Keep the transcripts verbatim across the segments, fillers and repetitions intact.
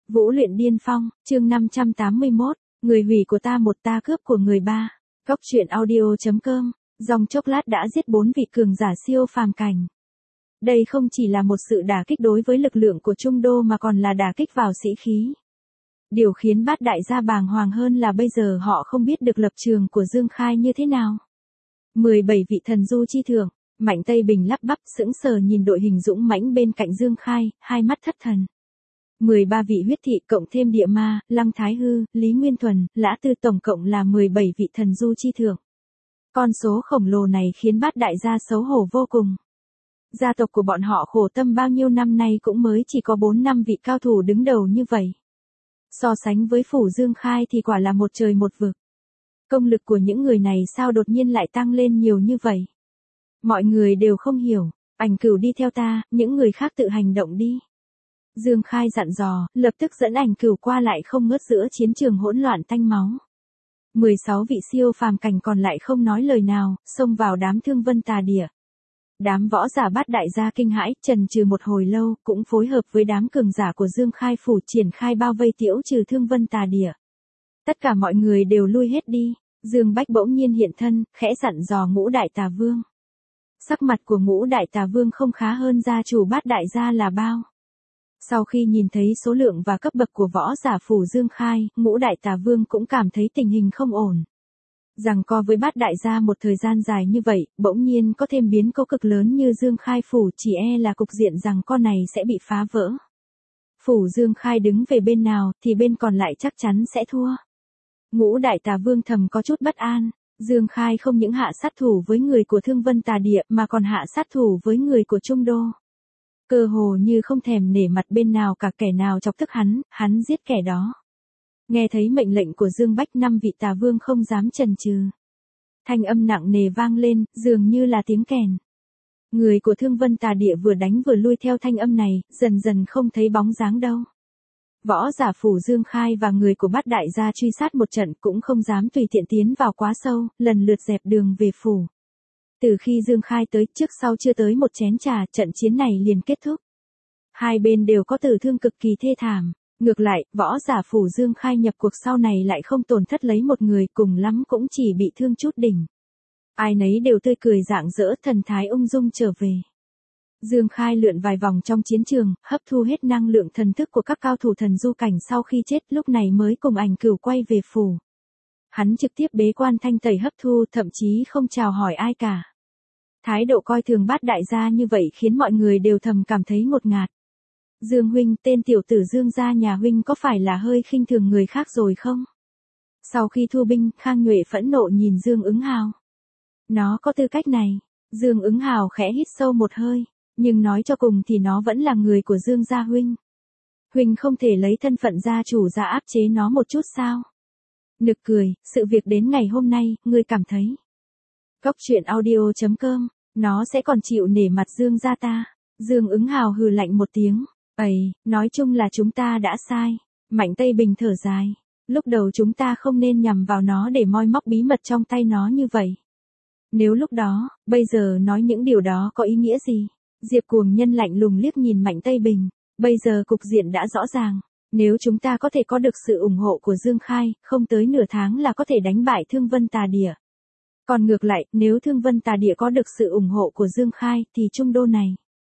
Vũ luyện điên phong, chương năm trăm tám mươi mốt, người hủy của ta một ta cướp của người ba. Cốc truyện audio.com, dòng chốc lát đã giết bốn vị cường giả siêu phàm cảnh. Đây không chỉ là một sự đả kích đối với lực lượng của Trung Đô mà còn là đả kích vào sĩ khí. Điều khiến bát đại gia bàng hoàng hơn là bây giờ họ không biết được lập trường của Dương Khai như thế nào. mười bảy vị thần du chi thượng, Mạnh Tây Bình lắp bắp sững sờ nhìn đội hình dũng mãnh bên cạnh Dương Khai, hai mắt thất thần. mười ba vị huyết thị cộng thêm địa ma, Lăng Thái Hư, Lý Nguyên Thuần, Lã Tư tổng cộng là mười bảy vị thần du chi thượng. Con số khổng lồ này khiến bát đại gia xấu hổ vô cùng. Gia tộc của bọn họ khổ tâm bao nhiêu năm nay cũng mới chỉ có bốn năm vị cao thủ đứng đầu như vậy. So sánh với phủ Dương Khai thì quả là một trời một vực. Công lực của những người này sao đột nhiên lại tăng lên nhiều như vậy? Mọi người đều không hiểu. Ảnh Cửu đi theo ta, những người khác tự hành động đi. Dương Khai dặn dò, lập tức dẫn Ảnh Cửu qua lại không ngớt giữa chiến trường hỗn loạn tanh máu. mười sáu vị siêu phàm cảnh còn lại không nói lời nào, xông vào đám Thương Vân Tà Địa. Đám võ giả bát đại gia kinh hãi, chần chừ một hồi lâu, cũng phối hợp với đám cường giả của Dương Khai phủ triển khai bao vây tiễu trừ Thương Vân Tà Địa. Tất cả mọi người đều lui hết đi. Dương Bách bỗng nhiên hiện thân, khẽ dặn dò Ngũ Đại Tà Vương. Sắc mặt của Ngũ Đại Tà Vương không khá hơn gia chủ bát đại gia là bao. Sau khi nhìn thấy số lượng và cấp bậc của võ giả phủ Dương Khai, Ngũ Đại Tà Vương cũng cảm thấy tình hình không ổn. Giằng co với bát đại gia một thời gian dài như vậy, bỗng nhiên có thêm biến cố cực lớn như Dương Khai phủ, chỉ e là cục diện giằng co này sẽ bị phá vỡ. Phủ Dương Khai đứng về bên nào thì bên còn lại chắc chắn sẽ thua. Ngũ Đại Tà Vương thầm có chút bất an. Dương Khai không những hạ sát thủ với người của Thương Vân Tà Địa mà còn hạ sát thủ với người của Trung Đô. Cơ hồ như không thèm nể mặt bên nào cả, kẻ nào chọc tức hắn, hắn giết kẻ đó. Nghe thấy mệnh lệnh của Dương Bách, năm vị Tà Vương không dám chần chừ. Thanh âm nặng nề vang lên, dường như là tiếng kèn. Người của Thương Vân Tà Địa vừa đánh vừa lui theo thanh âm này, dần dần không thấy bóng dáng đâu. Võ giả phủ Dương Khai và người của bát đại gia truy sát một trận cũng không dám tùy tiện tiến vào quá sâu, lần lượt dẹp đường về phủ. Từ khi Dương Khai tới, trước sau chưa tới một chén trà, trận chiến này liền kết thúc. Hai bên đều có tử thương cực kỳ thê thảm. Ngược lại, võ giả phủ Dương Khai nhập cuộc sau này lại không tổn thất lấy một người, cùng lắm cũng chỉ bị thương chút đỉnh. Ai nấy đều tươi cười rạng rỡ, thần thái ung dung trở về. Dương Khai lượn vài vòng trong chiến trường, hấp thu hết năng lượng thần thức của các cao thủ thần du cảnh sau khi chết, lúc này mới cùng Ảnh Cửu quay về phủ. Hắn trực tiếp bế quan thanh tẩy hấp thu, thậm chí không chào hỏi ai cả. Thái độ coi thường bát đại gia như vậy khiến mọi người đều thầm cảm thấy ngột ngạt. Dương huynh, tên tiểu tử Dương gia nhà huynh có phải là hơi khinh thường người khác rồi không? Sau khi thu binh, Khang Nhuệ phẫn nộ nhìn Dương Ứng Hào. Nó có tư cách này. Dương Ứng Hào khẽ hít sâu một hơi. Nhưng nói cho cùng thì nó vẫn là người của Dương gia huynh. Huynh không thể lấy thân phận gia chủ ra áp chế nó một chút sao? Nực cười, sự việc đến ngày hôm nay, ngươi cảm thấy. Cốc truyện audio.com, nó sẽ còn chịu nể mặt Dương gia ta. Dương Ứng Hào hừ lạnh một tiếng. Ây, nói chung là chúng ta đã sai. Mạnh Tây Bình thở dài. Lúc đầu chúng ta không nên nhằm vào nó để moi móc bí mật trong tay nó như vậy. Nếu lúc đó, bây giờ nói những điều đó có ý nghĩa gì? Diệp Cuồng Nhân lạnh lùng liếc nhìn Mạnh Tây Bình. Bây giờ cục diện đã rõ ràng. Nếu chúng ta có thể có được sự ủng hộ của Dương Khai, không tới nửa tháng là có thể đánh bại Thương Vân Tà Địa. Còn ngược lại, nếu Thương Vân Tà Địa có được sự ủng hộ của Dương Khai, thì Trung Đô này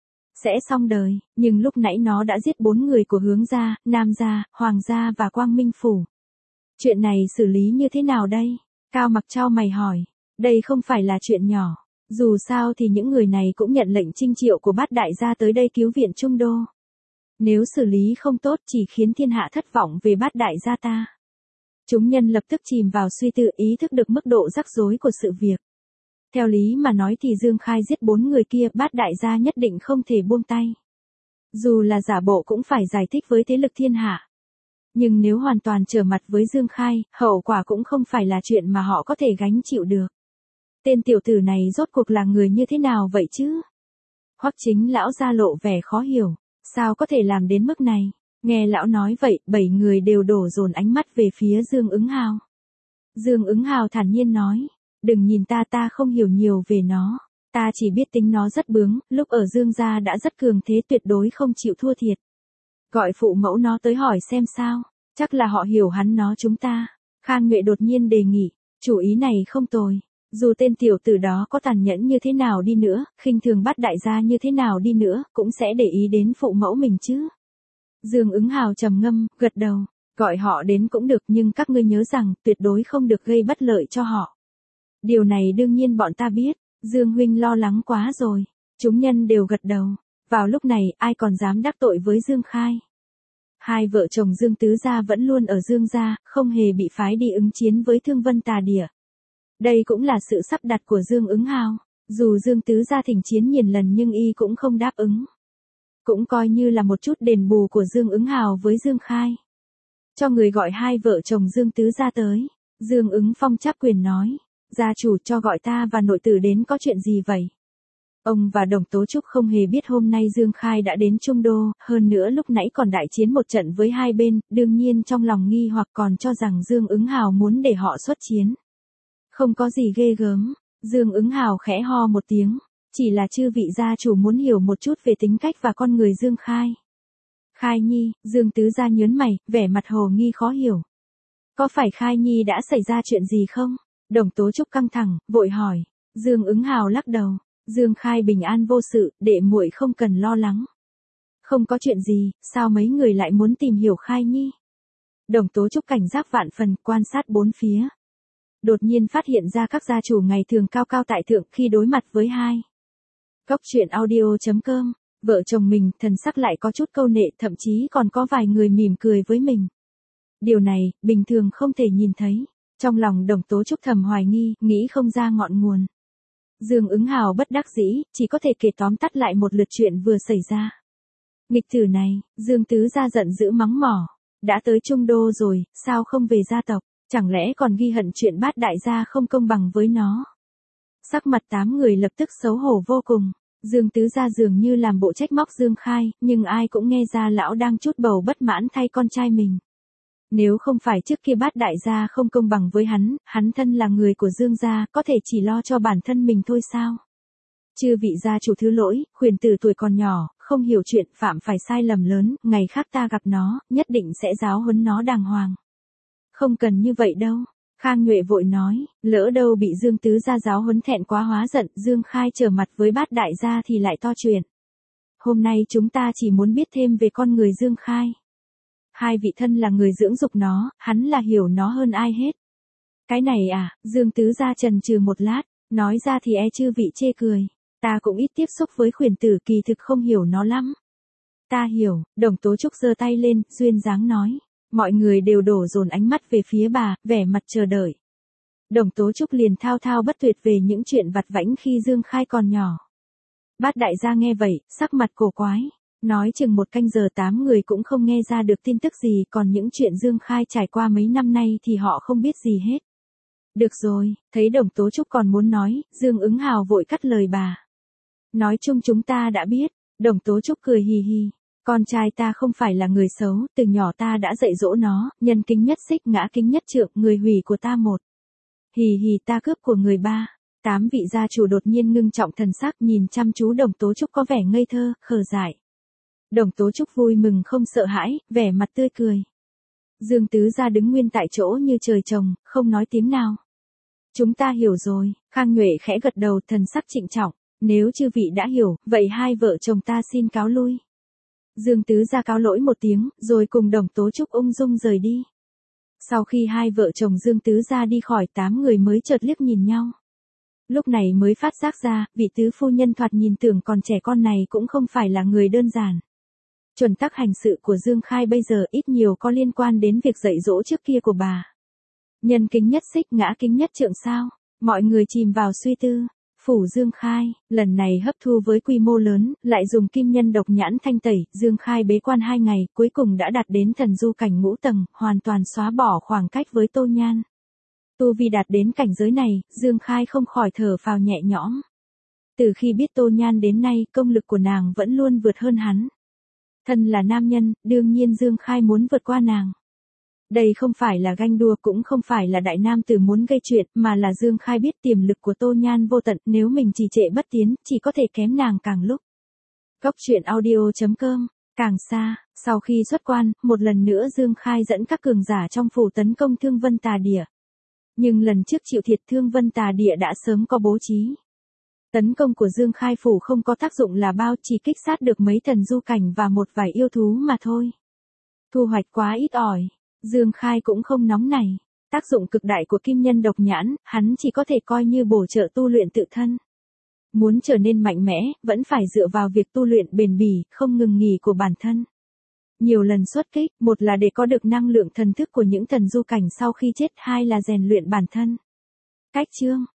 sẽ xong đời. Nhưng lúc nãy nó đã giết bốn người của Hướng gia, Nam gia, Hoàng gia và Quang Minh phủ. Chuyện này xử lý như thế nào đây? Cao Mặc chau mày hỏi. Đây không phải là chuyện nhỏ. Dù sao thì những người này cũng nhận lệnh trinh triệu của bát đại gia tới đây cứu viện Trung Đô. Nếu xử lý không tốt chỉ khiến thiên hạ thất vọng về bát đại gia ta. Chúng nhân lập tức chìm vào suy tư, ý thức được mức độ rắc rối của sự việc. Theo lý mà nói thì Dương Khai giết bốn người kia, bát đại gia nhất định không thể buông tay. Dù là giả bộ cũng phải giải thích với thế lực thiên hạ. Nhưng nếu hoàn toàn trở mặt với Dương Khai, hậu quả cũng không phải là chuyện mà họ có thể gánh chịu được. Tên tiểu tử này rốt cuộc là người như thế nào vậy chứ? Hoắc Chính lão ra lộ vẻ khó hiểu. Sao có thể làm đến mức này? Nghe lão nói vậy, bảy người đều đổ dồn ánh mắt về phía Dương Ứng Hào. Dương Ứng Hào thản nhiên nói. Đừng nhìn ta, ta không hiểu nhiều về nó. Ta chỉ biết tính nó rất bướng, lúc ở Dương gia đã rất cường thế, tuyệt đối không chịu thua thiệt. Gọi phụ mẫu nó tới hỏi xem sao, chắc là họ hiểu hắn nó chúng ta. Khang Nhuệ đột nhiên đề nghị, chủ ý này không tồi. Dù tên tiểu tử đó có tàn nhẫn như thế nào đi nữa, khinh thường bắt đại gia như thế nào đi nữa, cũng sẽ để ý đến phụ mẫu mình chứ. Dương Ứng Hào trầm ngâm, gật đầu, gọi họ đến cũng được nhưng các ngươi nhớ rằng tuyệt đối không được gây bất lợi cho họ. Điều này đương nhiên bọn ta biết, Dương huynh lo lắng quá rồi. Chúng nhân đều gật đầu. Vào lúc này ai còn dám đắc tội với Dương Khai. Hai vợ chồng Dương Tứ Gia vẫn luôn ở Dương Gia, không hề bị phái đi ứng chiến với Thương Vân Tà Địa. Đây cũng là sự sắp đặt của Dương Ứng Hào. Dù Dương Tứ Gia thỉnh chiến nhiều lần nhưng y cũng không đáp ứng. Cũng coi như là một chút đền bù của Dương Ứng Hào với Dương Khai. Cho người gọi hai vợ chồng Dương Tứ Gia tới. Dương Ứng Phong chắp quyền nói. Gia chủ cho gọi ta và nội tử đến có chuyện gì vậy? Ông và Đồng Tố Trúc không hề biết hôm nay Dương Khai đã đến Trung Đô, hơn nữa lúc nãy còn đại chiến một trận với hai bên, đương nhiên trong lòng nghi hoặc còn cho rằng Dương Ứng Hào muốn để họ xuất chiến. Không có gì ghê gớm, Dương Ứng Hào khẽ ho một tiếng, chỉ là chư vị gia chủ muốn hiểu một chút về tính cách và con người Dương Khai. Khai Nhi, Dương Tứ Gia nhớn mày, vẻ mặt hồ nghi khó hiểu. Có phải Khai Nhi đã xảy ra chuyện gì không? Đồng Tố Trúc căng thẳng, vội hỏi. Dương Ứng Hào lắc đầu. Dương Khai bình an vô sự, đệ muội không cần lo lắng. Không có chuyện gì, sao mấy người lại muốn tìm hiểu Khai Nhi? Đồng Tố Trúc cảnh giác vạn phần, quan sát bốn phía. Đột nhiên phát hiện ra các gia chủ ngày thường cao cao tại thượng khi đối mặt với hai. Cốc truyện audio chấm com, vợ chồng mình thần sắc lại có chút câu nệ, thậm chí còn có vài người mỉm cười với mình. Điều này, bình thường không thể nhìn thấy. Trong lòng Đồng Tố Trúc thầm hoài nghi, nghĩ không ra ngọn nguồn. Dương Ứng Hào bất đắc dĩ, chỉ có thể kể tóm tắt lại một lượt chuyện vừa xảy ra. Nghịch tử này, Dương Tứ Gia giận dữ mắng mỏ. Đã tới Trung Đô rồi, sao không về gia tộc, chẳng lẽ còn ghi hận chuyện bát đại gia không công bằng với nó. Sắc mặt tám người lập tức xấu hổ vô cùng. Dương Tứ Gia dường như làm bộ trách móc Dương Khai, nhưng ai cũng nghe ra lão đang chút bầu bất mãn thay con trai mình. Nếu không phải trước kia bát đại gia không công bằng với hắn, hắn thân là người của Dương gia, có thể chỉ lo cho bản thân mình thôi sao? Chư vị gia chủ thứ lỗi, khuyển tử tuổi còn nhỏ, không hiểu chuyện, phạm phải sai lầm lớn, ngày khác ta gặp nó, nhất định sẽ giáo huấn nó đàng hoàng. Không cần như vậy đâu. Khang Nhuệ vội nói, lỡ đâu bị Dương Tứ Gia giáo huấn thẹn quá hóa giận, Dương Khai trở mặt với bát đại gia thì lại to chuyện. Hôm nay chúng ta chỉ muốn biết thêm về con người Dương Khai. Hai vị thân là người dưỡng dục nó, hắn là hiểu nó hơn ai hết. Cái này à, Dương Tứ Gia chần chừ một lát, nói ra thì e chư vị chê cười. Ta cũng ít tiếp xúc với khuyển tử, kỳ thực không hiểu nó lắm. Ta hiểu, Đồng Tố Trúc giơ tay lên, duyên dáng nói. Mọi người đều đổ dồn ánh mắt về phía bà, vẻ mặt chờ đợi. Đồng Tố Trúc liền thao thao bất tuyệt về những chuyện vặt vãnh khi Dương Khai còn nhỏ. Bát đại gia nghe vậy, sắc mặt cổ quái. Nói chừng một canh giờ tám người cũng không nghe ra được tin tức gì, còn những chuyện Dương Khai trải qua mấy năm nay thì họ không biết gì hết. Được rồi, thấy Đồng Tố Trúc còn muốn nói, Dương Ứng Hào vội cắt lời bà. Nói chung chúng ta đã biết. Đồng Tố Trúc cười hì hì. Con trai ta không phải là người xấu, từ nhỏ ta đã dạy dỗ nó, nhân kính nhất xích ngã kính nhất trượng, người hủy của ta một. Hì hì ta cướp của người ba. Tám vị gia chủ đột nhiên ngưng trọng thần sắc, nhìn chăm chú Đồng Tố Trúc có vẻ ngây thơ, khờ dại. Đồng Tố Trúc vui mừng không sợ hãi, vẻ mặt tươi cười. Dương Tứ Gia đứng nguyên tại chỗ như trời trồng, không nói tiếng nào. Chúng ta hiểu rồi. Khang Nhuệ khẽ gật đầu, thần sắc trịnh trọng. Nếu chư vị đã hiểu, vậy hai vợ chồng ta xin cáo lui. Dương Tứ Gia cáo lỗi một tiếng, rồi cùng Đồng Tố Trúc ung dung rời đi. Sau khi hai vợ chồng Dương Tứ Gia đi khỏi, tám người mới chợt liếc nhìn nhau. Lúc này mới phát giác ra, vị tứ phu nhân thoạt nhìn tưởng còn trẻ con này cũng không phải là người đơn giản. Chuẩn tắc hành sự của Dương Khai bây giờ ít nhiều có liên quan đến việc dạy dỗ trước kia của bà. Nhân kính nhất xích ngã kính nhất trượng sao? Mọi người chìm vào suy tư. Phủ Dương Khai, lần này hấp thu với quy mô lớn, lại dùng kim nhân độc nhãn thanh tẩy, Dương Khai bế quan hai ngày, cuối cùng đã đạt đến thần du cảnh ngũ tầng, hoàn toàn xóa bỏ khoảng cách với Tô Nhan. Tu vi đạt đến cảnh giới này, Dương Khai không khỏi thở phào nhẹ nhõm. Từ khi biết Tô Nhan đến nay, công lực của nàng vẫn luôn vượt hơn hắn. Thân là nam nhân, đương nhiên Dương Khai muốn vượt qua nàng. Đây không phải là ganh đua, cũng không phải là đại nam tử muốn gây chuyện, mà là Dương Khai biết tiềm lực của Tô Nhan vô tận, nếu mình trì trệ bất tiến, chỉ có thể kém nàng càng lúc. Cốc truyện audio chấm com Càng xa, sau khi xuất quan, một lần nữa Dương Khai dẫn các cường giả trong phủ tấn công Thương Vân Tà Địa. Nhưng lần trước chịu thiệt Thương Vân Tà Địa đã sớm có bố trí. Tấn công của Dương Khai phủ không có tác dụng là bao, chỉ kích sát được mấy thần du cảnh và một vài yêu thú mà thôi. Thu hoạch quá ít ỏi, Dương Khai cũng không nóng nảy. Tác dụng cực đại của kim nhân độc nhãn, hắn chỉ có thể coi như bổ trợ tu luyện tự thân. Muốn trở nên mạnh mẽ, vẫn phải dựa vào việc tu luyện bền bỉ, không ngừng nghỉ của bản thân. Nhiều lần xuất kích, một là để có được năng lượng thần thức của những thần du cảnh sau khi chết, hai là rèn luyện bản thân. Cách chương,